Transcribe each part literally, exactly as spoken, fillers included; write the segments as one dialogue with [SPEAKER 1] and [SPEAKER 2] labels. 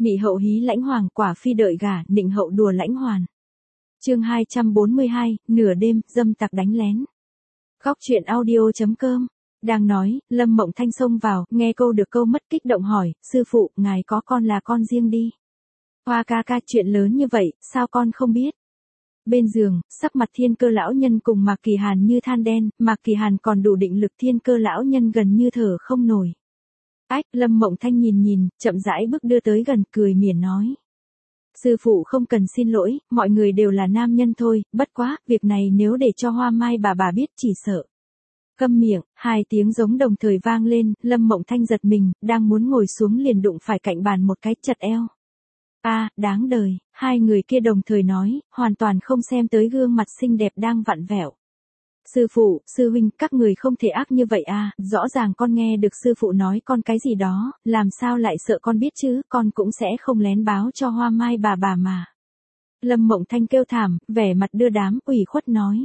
[SPEAKER 1] Mị hậu hí lãnh hoàng, quả phi đợi gả, nịnh hậu đùa lãnh hoàn. Chương hai trăm bốn mươi hai, nửa đêm, dâm tặc đánh lén. Góc truyện audio.com. Đang nói, Lâm Mộng Thanh xông vào, nghe câu được câu mất kích động hỏi, sư phụ, ngài có con là con riêng đi. Hoa ca ca, chuyện lớn như vậy, sao con không biết? Bên giường, sắc mặt Thiên Cơ lão nhân cùng Mạc Kỳ Hàn như than đen, Mạc Kỳ Hàn còn đủ định lực, Thiên Cơ lão nhân gần như thở không nổi. Ách, Lâm Mộng Thanh nhìn nhìn, chậm rãi bước đưa tới gần, cười mỉa nói. Sư phụ không cần xin lỗi, mọi người đều là nam nhân thôi, bất quá, việc này nếu để cho Hoa Mai bà bà biết chỉ sợ. Câm miệng, hai tiếng giống đồng thời vang lên, Lâm Mộng Thanh giật mình, đang muốn ngồi xuống liền đụng phải cạnh bàn một cái chật eo. A, à, đáng đời, hai người kia đồng thời nói, hoàn toàn không xem tới gương mặt xinh đẹp đang vặn vẹo. Sư phụ, sư huynh, các người không thể ác như vậy à, rõ ràng con nghe được sư phụ nói con cái gì đó, làm sao lại sợ con biết chứ, con cũng sẽ không lén báo cho Hoa Mai bà bà mà. Lâm Mộng Thanh kêu thảm, vẻ mặt đưa đám, ủy khuất nói.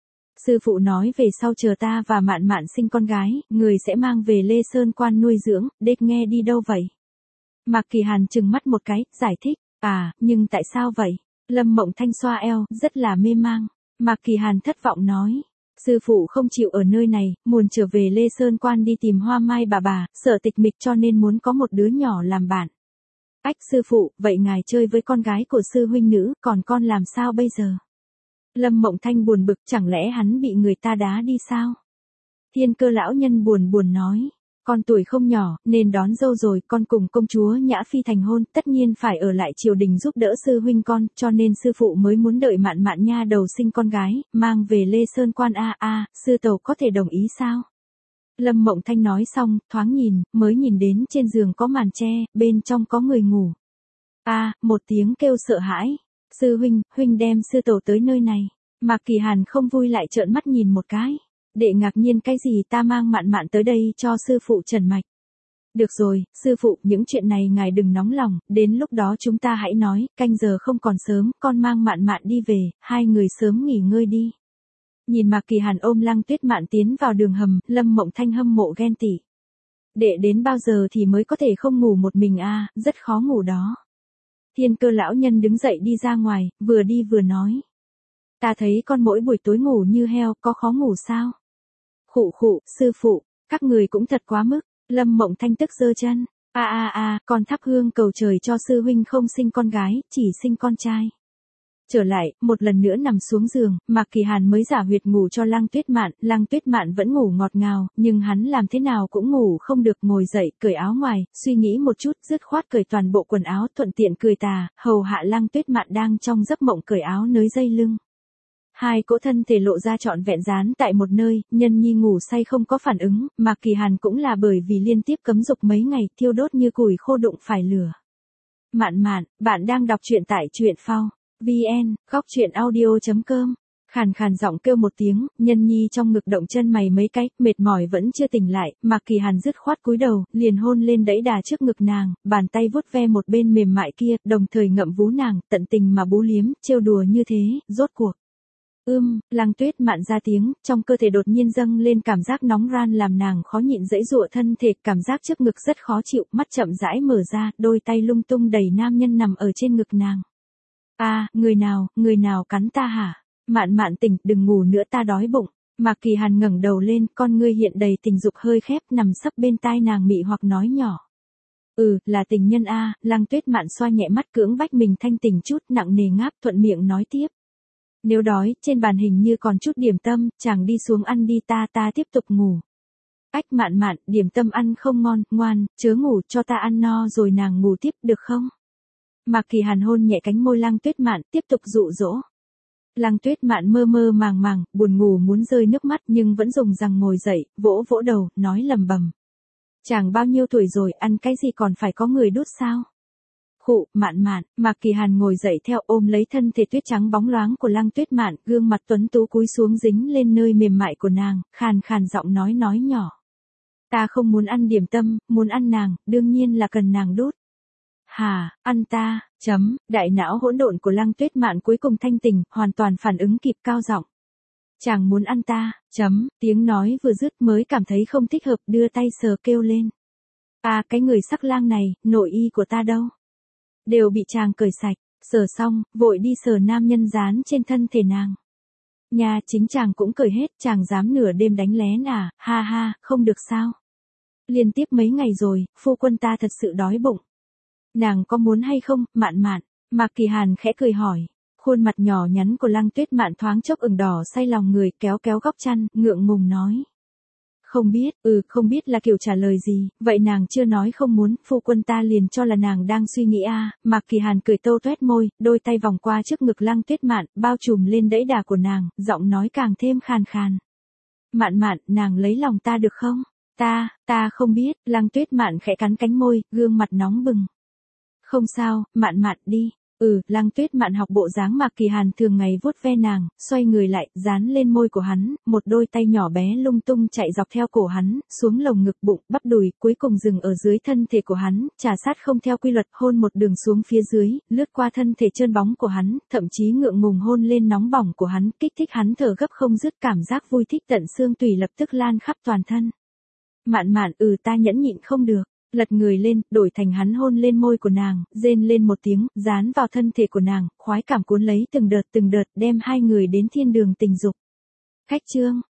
[SPEAKER 1] Sư phụ nói về sau chờ ta và Mạn Mạn sinh con gái, người sẽ mang về Lê Sơn Quan nuôi dưỡng, đếch nghe đi đâu vậy? Mạc Kỳ Hàn trừng mắt một cái, giải thích, à, nhưng tại sao vậy? Lâm Mộng Thanh xoa eo, rất là mê mang. Mạc Kỳ Hàn thất vọng nói. Sư phụ không chịu ở nơi này, muốn trở về Lê Sơn Quan đi tìm Hoa Mai bà bà, sợ tịch mịch cho nên muốn có một đứa nhỏ làm bạn. Ách sư phụ, vậy ngài chơi với con gái của sư huynh nữ, còn con làm sao bây giờ? Lâm Mộng Thanh buồn bực, chẳng lẽ hắn bị người ta đá đi sao? Thiên Cơ lão nhân buồn buồn nói. Con tuổi không nhỏ, nên đón dâu rồi, con cùng công chúa Nhã Phi thành hôn, tất nhiên phải ở lại triều đình giúp đỡ sư huynh con, cho nên sư phụ mới muốn đợi Mạn Mạn nha đầu sinh con gái, mang về Lê Sơn Quan a a, sư tẩu có thể đồng ý sao? Lâm Mộng Thanh nói xong, thoáng nhìn, mới nhìn đến trên giường có màn tre, bên trong có người ngủ. A, một tiếng kêu sợ hãi. Sư huynh, huynh đem sư tẩu tới nơi này. Mạc Kỳ Hàn không vui lại trợn mắt nhìn một cái. Đệ ngạc nhiên cái gì, ta mang Mạn Mạn tới đây cho sư phụ trần mạch. Được rồi, sư phụ, những chuyện này ngài đừng nóng lòng, đến lúc đó chúng ta hãy nói, canh giờ không còn sớm, con mang Mạn Mạn đi về, hai người sớm nghỉ ngơi đi. Nhìn Mạc Kỳ Hàn ôm Lăng Tuyết Mạn tiến vào đường hầm, Lâm Mộng Thanh hâm mộ ghen tị. Đệ đến bao giờ thì mới có thể không ngủ một mình a, à, rất khó ngủ đó. Thiên Cơ lão nhân đứng dậy đi ra ngoài, vừa đi vừa nói. Ta thấy con mỗi buổi tối ngủ như heo, có khó ngủ sao? Khụ khụ, sư phụ, các người cũng thật quá mức. Lâm Mộng Thanh tức giơ chân. A a a, con thắp hương cầu trời cho sư huynh không sinh con gái, chỉ sinh con trai. Trở lại, một lần nữa nằm xuống giường, Mạc Kỳ Hàn mới giả huyệt ngủ cho Lăng Tuyết Mạn, Lăng Tuyết Mạn vẫn ngủ ngọt ngào, nhưng hắn làm thế nào cũng ngủ không được, ngồi dậy, cởi áo ngoài, suy nghĩ một chút, dứt khoát cởi toàn bộ quần áo, thuận tiện cười tà, hầu hạ Lăng Tuyết Mạn đang trong giấc mộng cởi áo nới dây lưng. Hai cỗ thân thể lộ ra trọn vẹn dán tại một nơi, nhân nhi ngủ say không có phản ứng, Mạc Kỳ Hàn cũng là bởi vì liên tiếp cấm dục mấy ngày, thiêu đốt như củi khô đụng phải lửa. Mạn Mạn, bạn đang đọc truyện tại truyện phao vn, góc truyện audio.com. Khàn khàn giọng kêu một tiếng, nhân nhi trong ngực động chân mày mấy cái, mệt mỏi vẫn chưa tỉnh lại, Mạc Kỳ Hàn dứt khoát cúi đầu, liền hôn lên đẫy đà trước ngực nàng, bàn tay vuốt ve một bên mềm mại kia, đồng thời ngậm vú nàng, tận tình mà bú liếm, trêu đùa như thế, rốt cuộc. Ưm, Lăng Tuyết Mạn ra tiếng, trong cơ thể đột nhiên dâng lên cảm giác nóng ran làm nàng khó nhịn dãy dụa thân thể, cảm giác trước ngực rất khó chịu, mắt chậm rãi mở ra, đôi tay lung tung đẩy nam nhân nằm ở trên ngực nàng. A, à, người nào, người nào cắn ta hả? Mạn Mạn tỉnh, đừng ngủ nữa ta đói bụng. Mạc Kỳ Hàn ngẩng đầu lên, con ngươi hiện đầy tình dục hơi khép, nằm sấp bên tai nàng mị hoặc nói nhỏ. Ừ, là tình nhân a, à, Lăng Tuyết Mạn xoa nhẹ mắt cưỡng bách mình thanh tỉnh chút, nặng nề ngáp thuận miệng nói tiếp. Nếu đói, trên bàn hình như còn chút điểm tâm, chàng đi xuống ăn đi, ta ta tiếp tục ngủ. Ách Mạn Mạn, điểm tâm ăn không ngon, ngoan, chớ ngủ, cho ta ăn no rồi nàng ngủ tiếp, được không? Mạc Kỳ Hàn hôn nhẹ cánh môi Lăng Tuyết Mạn, tiếp tục dụ dỗ. Lăng Tuyết Mạn mơ mơ màng màng, buồn ngủ muốn rơi nước mắt nhưng vẫn dùng rằng ngồi dậy, vỗ vỗ đầu, nói lầm bầm. Chàng bao nhiêu tuổi rồi, ăn cái gì còn phải có người đút sao? Khụ, Mạn Mạn, Mạc Kỳ Hàn ngồi dậy theo ôm lấy thân thể tuyết trắng bóng loáng của Lăng Tuyết Mạn, gương mặt tuấn tú cúi xuống dính lên nơi mềm mại của nàng, khàn khàn giọng nói nói nhỏ. Ta không muốn ăn điểm tâm, muốn ăn nàng, đương nhiên là cần nàng đút. Hà, ăn ta, chấm, đại não hỗn độn của Lăng Tuyết Mạn cuối cùng thanh tỉnh, hoàn toàn phản ứng kịp cao giọng. Chàng muốn ăn ta, chấm, tiếng nói vừa dứt mới cảm thấy không thích hợp, đưa tay sờ kêu lên. À, cái người sắc lang này, nội y của ta đâu? đều bị chàng cởi sạch, sờ xong, vội đi sờ nam nhân dán trên thân thể nàng. Nhà chính chàng cũng cởi hết, chàng dám nửa đêm đánh lén à, ha ha, không được sao. Liên tiếp mấy ngày rồi, phu quân ta thật sự đói bụng. Nàng có muốn hay không, Mạn Mạn? Mạc Kỳ Hàn khẽ cười hỏi. Khuôn mặt nhỏ nhắn của Lăng Tuyết Mạn thoáng chốc ửng đỏ say lòng người, kéo kéo góc chăn, ngượng ngùng nói. Không biết, ừ, không biết là kiểu trả lời gì, vậy nàng chưa nói không muốn, phu quân ta liền cho là nàng đang suy nghĩ a. À. Mạc Kỳ Hàn cười tô toét môi, đôi tay vòng qua trước ngực Lăng Tuyết Mạn, bao trùm lên đẫy đà của nàng, giọng nói càng thêm khàn khàn. Mạn Mạn, nàng lấy lòng ta được không? Ta, ta không biết, Lăng Tuyết Mạn khẽ cắn cánh môi, gương mặt nóng bừng. Không sao, Mạn Mạn đi. Ừ, Lăng Tuyết Mạn học bộ dáng Mạc Kỳ Hàn thường ngày vuốt ve nàng, xoay người lại, dán lên môi của hắn, một đôi tay nhỏ bé lung tung chạy dọc theo cổ hắn, xuống lồng ngực bụng, bắp đùi, cuối cùng dừng ở dưới thân thể của hắn, trà sát không theo quy luật, hôn một đường xuống phía dưới, lướt qua thân thể trơn bóng của hắn, thậm chí ngượng ngùng hôn lên nóng bỏng của hắn, kích thích hắn thở gấp không dứt, cảm giác vui thích tận xương tủy lập tức lan khắp toàn thân. Mạn Mạn, ừ, ta nhẫn nhịn không được. Lật người lên, đổi thành hắn hôn lên môi của nàng, rên lên một tiếng, dán vào thân thể của nàng, khoái cảm cuốn lấy từng đợt từng đợt, đem hai người đến thiên đường tình dục. Khách chương